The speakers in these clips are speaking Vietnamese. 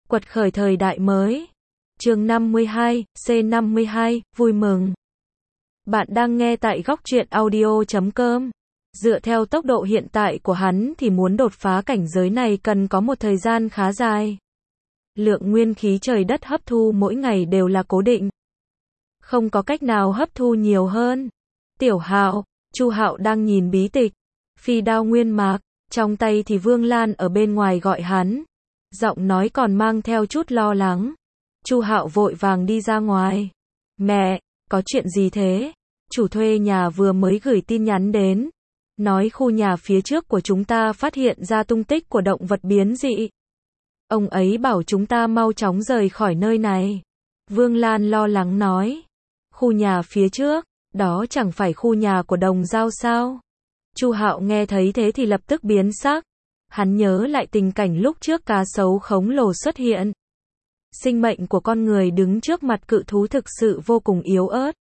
Quật khởi thời đại mới. Chương 52, C52, vui mừng. Bạn đang nghe tại góc truyện audio.com. Dựa theo tốc độ hiện tại của hắn thì muốn đột phá cảnh giới này cần có một thời gian khá dài. Lượng nguyên khí trời đất hấp thu mỗi ngày đều là cố định. Không có cách nào hấp thu nhiều hơn. Tiểu Hạo, Chu Hạo đang nhìn bí tịch, phi đao nguyên mạc, trong tay thì Vương Lan ở bên ngoài gọi hắn. Giọng nói còn mang theo chút lo lắng. Chu Hạo vội vàng đi ra ngoài. Mẹ, có chuyện gì thế? Chủ thuê nhà vừa mới gửi tin nhắn đến. Nói khu nhà phía trước của chúng ta phát hiện ra tung tích của động vật biến dị. Ông ấy bảo chúng ta mau chóng rời khỏi nơi này. Vương Lan lo lắng nói. Khu nhà phía trước, đó chẳng phải khu nhà của Đồng Dao sao? Chu Hạo nghe thấy thế thì lập tức biến sắc. Hắn nhớ lại tình cảnh lúc trước cá sấu khổng lồ xuất hiện. Sinh mệnh của con người đứng trước mặt cự thú thực sự vô cùng yếu ớt.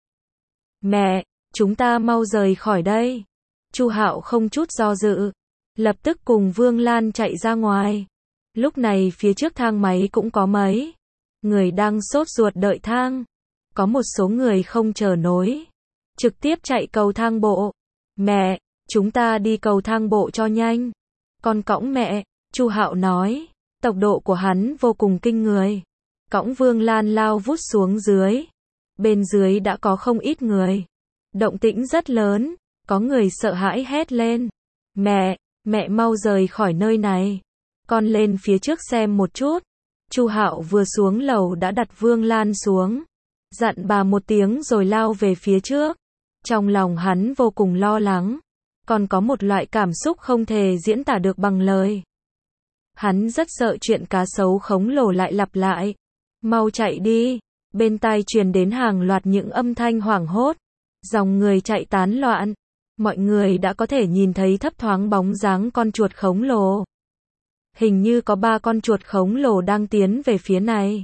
Mẹ, chúng ta mau rời khỏi đây. Chu Hạo không chút do dự, lập tức cùng Vương Lan chạy ra ngoài. Lúc này phía trước thang máy cũng có mấy người đang sốt ruột đợi thang. Có một số người không chờ nối, trực tiếp chạy cầu thang bộ. Mẹ, chúng ta đi cầu thang bộ cho nhanh. Con cõng mẹ, Chu Hạo nói. Tốc độ của hắn vô cùng kinh người. Cõng Vương Lan lao vút xuống dưới. Bên dưới đã có không ít người. Động tĩnh rất lớn, có người sợ hãi hét lên. Mẹ mau rời khỏi nơi này. Con lên phía trước xem một chút. Chu Hạo vừa xuống lầu đã đặt Vương Lan xuống. Dặn bà một tiếng rồi lao về phía trước. Trong lòng hắn vô cùng lo lắng. Còn có một loại cảm xúc không thể diễn tả được bằng lời. Hắn rất sợ chuyện cá sấu khổng lồ lại lặp lại. Mau chạy đi. Bên tai truyền đến hàng loạt những âm thanh hoảng hốt. Dòng người chạy tán loạn. Mọi người đã có thể nhìn thấy thấp thoáng bóng dáng con chuột khổng lồ. Hình như có 3 con chuột khổng lồ đang tiến về phía này.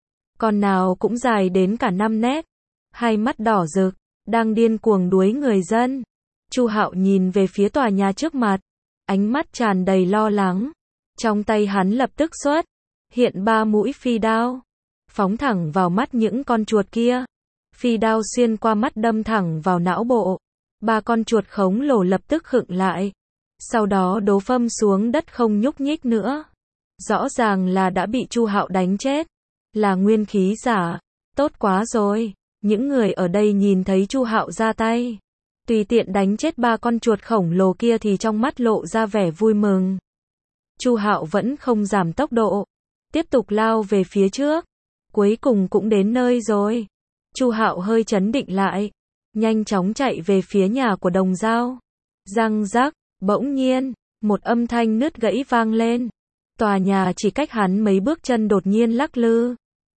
Con nào cũng dài đến cả 5 mét. Hai mắt đỏ rực, đang điên cuồng đuối người dân. Chu Hạo nhìn về phía tòa nhà trước mặt. Ánh mắt tràn đầy lo lắng. Trong tay hắn lập tức xuất hiện 3 mũi phi đao. Phóng thẳng vào mắt những con chuột kia. Phi đao xuyên qua mắt đâm thẳng vào não bộ. 3 con chuột khổng lồ lập tức khựng lại. Sau đó đổ phâm xuống đất không nhúc nhích nữa. Rõ ràng là đã bị Chu Hạo đánh chết. Là nguyên khí giả. Tốt quá rồi. Những người ở đây nhìn thấy Chu Hạo ra tay. Tùy tiện đánh chết 3 con chuột khổng lồ kia thì trong mắt lộ ra vẻ vui mừng. Chu Hạo vẫn không giảm tốc độ. Tiếp tục lao về phía trước. Cuối cùng cũng đến nơi rồi. Chu Hạo hơi trấn định lại. Nhanh chóng chạy về phía nhà của Đồng Dao. Răng rắc, bỗng nhiên, một âm thanh nứt gãy vang lên. Tòa nhà chỉ cách hắn mấy bước chân đột nhiên lắc lư.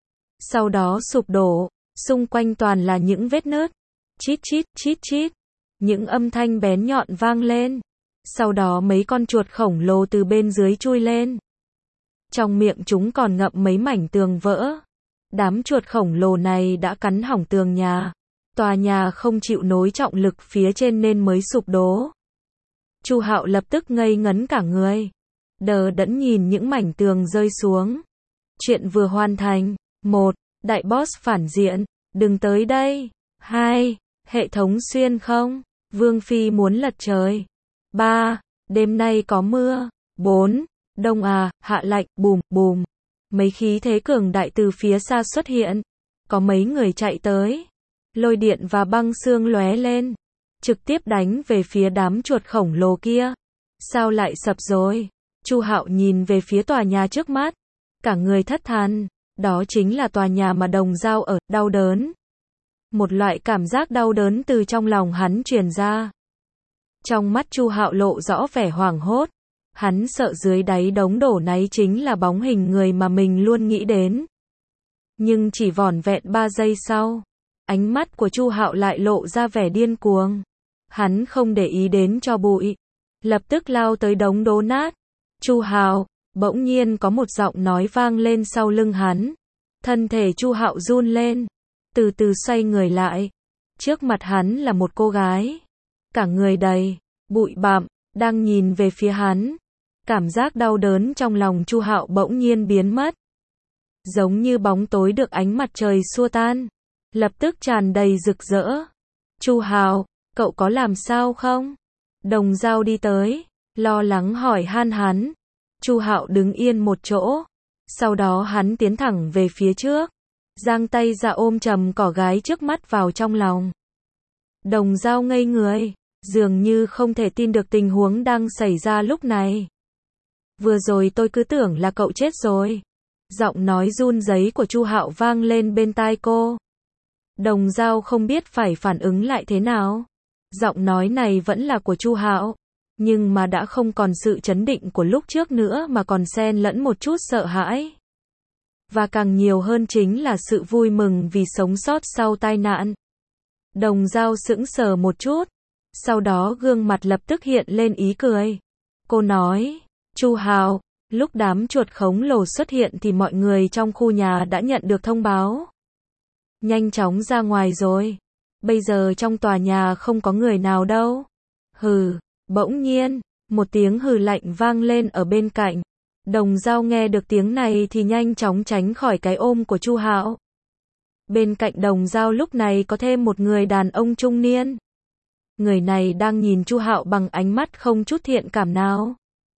Sau đó sụp đổ, xung quanh toàn là những vết nứt. Chít chít, chít chít. Những âm thanh bén nhọn vang lên. Sau đó mấy con chuột khổng lồ từ bên dưới chui lên. Trong miệng chúng còn ngậm mấy mảnh tường vỡ. Đám chuột khổng lồ này đã cắn hỏng tường nhà. Tòa nhà không chịu nổi trọng lực phía trên nên mới sụp đổ. Chu Hạo lập tức ngây ngấn cả người. Đờ đẫn nhìn những mảnh tường rơi xuống. Chuyện vừa hoàn thành. 1. Đại boss phản diện. Đừng tới đây. 2. Hệ thống xuyên không. Vương Phi muốn lật trời. 3. Đêm nay có mưa. 4. Đông hạ lạnh, bùm, bùm. Mấy khí thế cường đại từ phía xa xuất hiện. Có mấy người chạy tới. Lôi điện và băng xương lóe lên. Trực tiếp đánh về phía đám chuột khổng lồ kia. Sao lại sập rồi? Chu Hạo nhìn về phía tòa nhà trước mắt. Cả người thất than. Đó chính là tòa nhà mà Đồng Dao ở, đau đớn. Một loại cảm giác đau đớn từ trong lòng hắn truyền ra. Trong mắt Chu Hạo lộ rõ vẻ hoảng hốt. Hắn sợ dưới đáy đống đổ này chính là bóng hình người mà mình luôn nghĩ đến. Nhưng chỉ vỏn vẹn 3 giây sau, ánh mắt của Chu Hạo lại lộ ra vẻ điên cuồng. Hắn không để ý đến cho bụi, lập tức lao tới đống đổ nát. Chu Hạo, bỗng nhiên có một giọng nói vang lên sau lưng hắn. Thân thể Chu Hạo run lên, từ từ xoay người lại. Trước mặt hắn là một cô gái, cả người đầy bụi bặm, đang nhìn về phía hắn. Cảm giác đau đớn trong lòng Chu Hạo bỗng nhiên biến mất. giống như bóng tối được ánh mặt trời xua tan, lập tức tràn đầy rực rỡ. Chu Hạo, cậu có làm sao không? Đồng Dao đi tới, lo lắng hỏi han hắn. Chu Hạo đứng yên một chỗ, sau đó hắn tiến thẳng về phía trước, giang tay ra ôm chầm cỏ gái trước mắt vào trong lòng. Đồng Dao ngây người, dường như không thể tin được tình huống đang xảy ra lúc này. Vừa rồi tôi cứ tưởng là cậu chết rồi. Giọng nói run rẩy của Chu Hạo vang lên bên tai cô. Đồng Dao không biết phải phản ứng lại thế nào. Giọng nói này vẫn là của Chu Hạo, nhưng mà đã không còn sự trấn định của lúc trước nữa mà còn xen lẫn một chút sợ hãi. Và càng nhiều hơn chính là sự vui mừng vì sống sót sau tai nạn. Đồng Dao sững sờ một chút, sau đó gương mặt lập tức hiện lên ý cười. Cô nói, Chu Hạo, lúc đám chuột khổng lồ xuất hiện thì mọi người trong khu nhà đã nhận được thông báo. Nhanh chóng ra ngoài rồi. Bây giờ trong tòa nhà không có người nào đâu. Hừ, bỗng nhiên, một tiếng hừ lạnh vang lên ở bên cạnh. Đồng Dao nghe được tiếng này thì nhanh chóng tránh khỏi cái ôm của Chu Hạo. Bên cạnh Đồng Dao lúc này có thêm một người đàn ông trung niên. Người này đang nhìn Chu Hạo bằng ánh mắt không chút thiện cảm nào.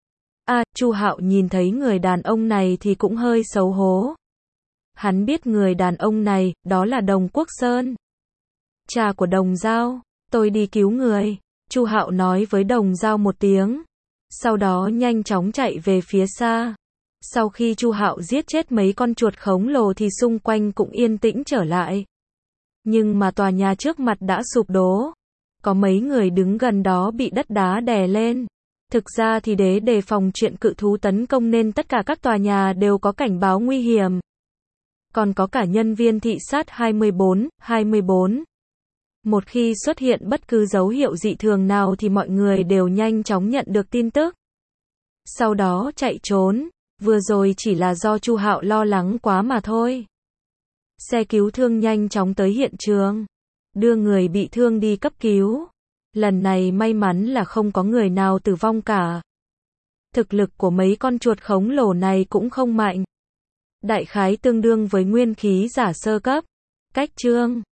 Chu Hạo nhìn thấy người đàn ông này thì cũng hơi xấu hổ. Hắn biết người đàn ông này, đó là Đồng Quốc Sơn, cha của Đồng Dao. Tôi đi cứu người, Chu Hạo nói với Đồng Dao một tiếng, sau đó nhanh chóng chạy về phía xa. Sau khi Chu Hạo giết chết mấy con chuột khổng lồ thì xung quanh cũng yên tĩnh trở lại. Nhưng mà tòa nhà trước mặt đã sụp đổ. Có mấy người đứng gần đó bị đất đá đè lên. Thực ra thì để đề phòng chuyện cự thú tấn công nên tất cả các tòa nhà đều có cảnh báo nguy hiểm. Còn có cả nhân viên thị sát 24/24. Một khi xuất hiện bất cứ dấu hiệu dị thường nào thì mọi người đều nhanh chóng nhận được tin tức. Sau đó chạy trốn, vừa rồi chỉ là do Chu Hạo lo lắng quá mà thôi. Xe cứu thương nhanh chóng tới hiện trường, đưa người bị thương đi cấp cứu. Lần này may mắn là không có người nào tử vong cả. Thực lực của mấy con chuột khổng lồ này cũng không mạnh. Đại khái tương đương với nguyên khí giả sơ cấp. Cách chương